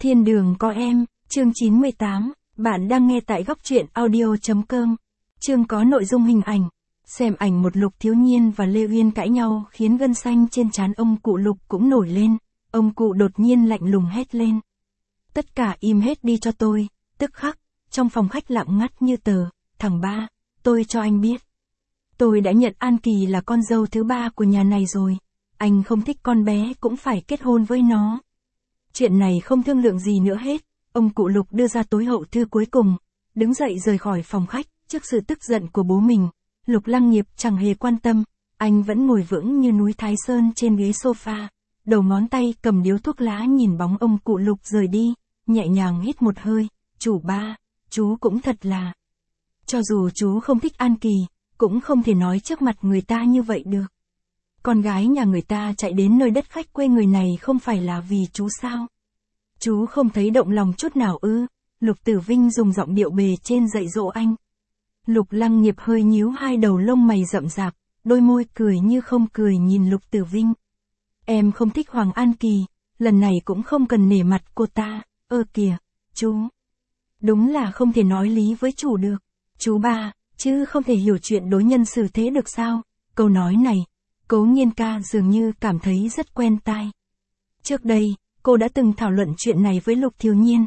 Thiên đường có em, chương 98, bạn đang nghe tại góc truyện audio.com. Chương có nội dung hình ảnh. Xem ảnh một Lục Thiếu Nhiên và Lê Uyên cãi nhau khiến gân xanh trên trán ông cụ Lục cũng nổi lên, ông cụ đột nhiên lạnh lùng hét lên. Tất cả im hết đi cho tôi, tức khắc, trong phòng khách lặng ngắt như tờ, thằng ba, tôi cho anh biết. Tôi đã nhận An Kỳ là con dâu thứ ba của nhà này rồi, anh không thích con bé cũng phải kết hôn với nó. Chuyện này không thương lượng gì nữa hết, ông cụ Lục đưa ra tối hậu thư cuối cùng, đứng dậy rời khỏi phòng khách, trước sự tức giận của bố mình, Lục Lăng Nghiệp chẳng hề quan tâm, anh vẫn ngồi vững như núi Thái Sơn trên ghế sofa, đầu ngón tay cầm điếu thuốc lá nhìn bóng ông cụ Lục rời đi, nhẹ nhàng hít một hơi, chủ ba, chú cũng thật là. Cho dù chú không thích An Kỳ, cũng không thể nói trước mặt người ta như vậy được. Con gái nhà người ta chạy đến nơi đất khách quê người này không phải là vì chú sao? Chú không thấy động lòng chút nào ư? Lục Tử Vinh dùng giọng điệu bề trên dạy dỗ anh. Lục Lăng Nghiệp hơi nhíu hai đầu lông mày rậm rạp, đôi môi cười như không cười nhìn Lục Tử Vinh. Em không thích Hoàng An Kỳ, lần này cũng không cần nể mặt cô ta, kìa, chú. Đúng là không thể nói lý với chủ được. Chú ba, chứ không thể hiểu chuyện đối nhân xử thế được sao? Câu nói này, Cố Nghiên ca dường như cảm thấy rất quen tai. Trước đây, cô đã từng thảo luận chuyện này với Lục Thiếu Nhiên,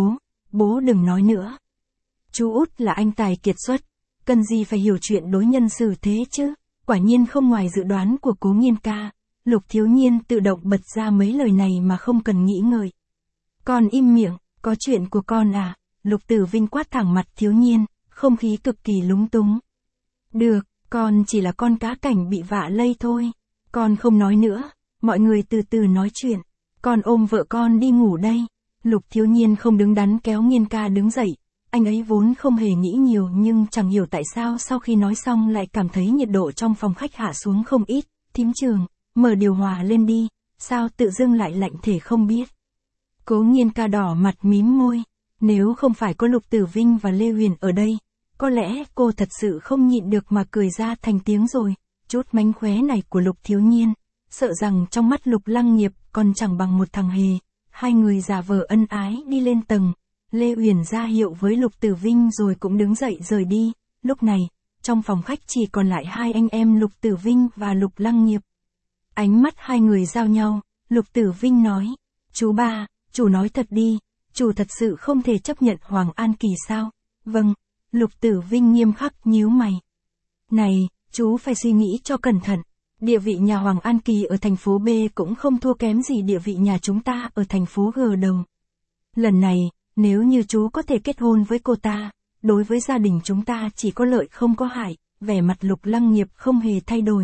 bố đừng nói nữa. Chú út là anh tài kiệt xuất, cần gì phải hiểu chuyện đối nhân xử thế chứ? Quả nhiên không ngoài dự đoán của Cố Nghiên ca, Lục Thiếu Nhiên tự động bật ra mấy lời này mà không cần nghĩ ngợi. Con im miệng, có chuyện của con à? Lục Tử Vinh quát thẳng mặt Thiếu Nhiên, không khí cực kỳ lúng túng. Được, con chỉ là con cá cảnh bị vạ lây thôi. Con không nói nữa, mọi người từ từ nói chuyện. Con ôm vợ con đi ngủ đây. Lục Thiếu Nhiên không đứng đắn kéo Nghiên ca đứng dậy. Anh ấy vốn không hề nghĩ nhiều nhưng chẳng hiểu tại sao sau khi nói xong lại cảm thấy nhiệt độ trong phòng khách hạ xuống không ít. Thím Trường, mở điều hòa lên đi, sao tự dưng lại lạnh thể không biết. Cố Nghiên ca đỏ mặt mím môi. Nếu không phải có Lục Tử Vinh và Lê Huyền ở đây, có lẽ cô thật sự không nhịn được mà cười ra thành tiếng rồi. Chút mánh khóe này của Lục Thiếu Nhiên, sợ rằng trong mắt Lục Lăng Nghiệp còn chẳng bằng một thằng hề. Hai người giả vờ ân ái đi lên tầng. Lê Huyền ra hiệu với Lục Tử Vinh rồi cũng đứng dậy rời đi. Lúc này, trong phòng khách chỉ còn lại hai anh em Lục Tử Vinh và Lục Lăng Nghiệp. Ánh mắt hai người giao nhau, Lục Tử Vinh nói, chú ba, chú nói thật đi, chú thật sự không thể chấp nhận Hoàng An Kỳ sao? Vâng, Lục Tử Vinh nghiêm khắc nhíu mày. Này, chú phải suy nghĩ cho cẩn thận, địa vị nhà Hoàng An Kỳ ở thành phố B cũng không thua kém gì địa vị nhà chúng ta ở thành phố G đâu. Lần này, nếu như chú có thể kết hôn với cô ta, đối với gia đình chúng ta chỉ có lợi không có hại, vẻ mặt Lục Lăng Nghiệp không hề thay đổi.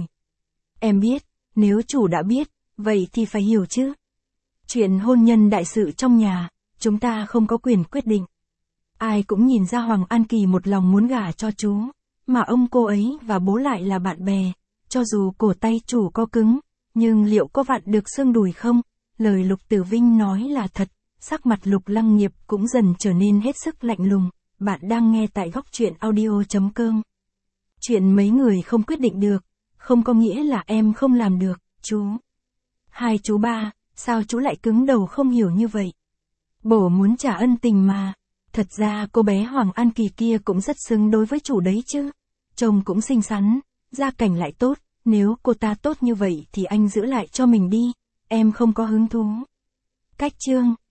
Em biết, nếu chủ đã biết, vậy thì phải hiểu chứ. Chuyện hôn nhân đại sự trong nhà, chúng ta không có quyền quyết định. Ai cũng nhìn ra Hoàng An Kỳ một lòng muốn gả cho chú, mà ông cô ấy và bố lại là bạn bè, cho dù cổ tay chủ có cứng, nhưng liệu có vặn được xương đùi không? Lời Lục Tử Vinh nói là thật, sắc mặt Lục Lăng Nghiệp cũng dần trở nên hết sức lạnh lùng. Bạn đang nghe tại góc truyện audio.com. Chuyện mấy người không quyết định được, không có nghĩa là em không làm được, chú. Hai chú ba, sao chú lại cứng đầu không hiểu như vậy? Bố muốn trả ân tình mà. Thật ra cô bé Hoàng An Kỳ kia cũng rất xứng đối với chủ đấy chứ. Chồng cũng xinh xắn, gia cảnh lại tốt, nếu cô ta tốt như vậy thì anh giữ lại cho mình đi, em không có hứng thú. Cách chương.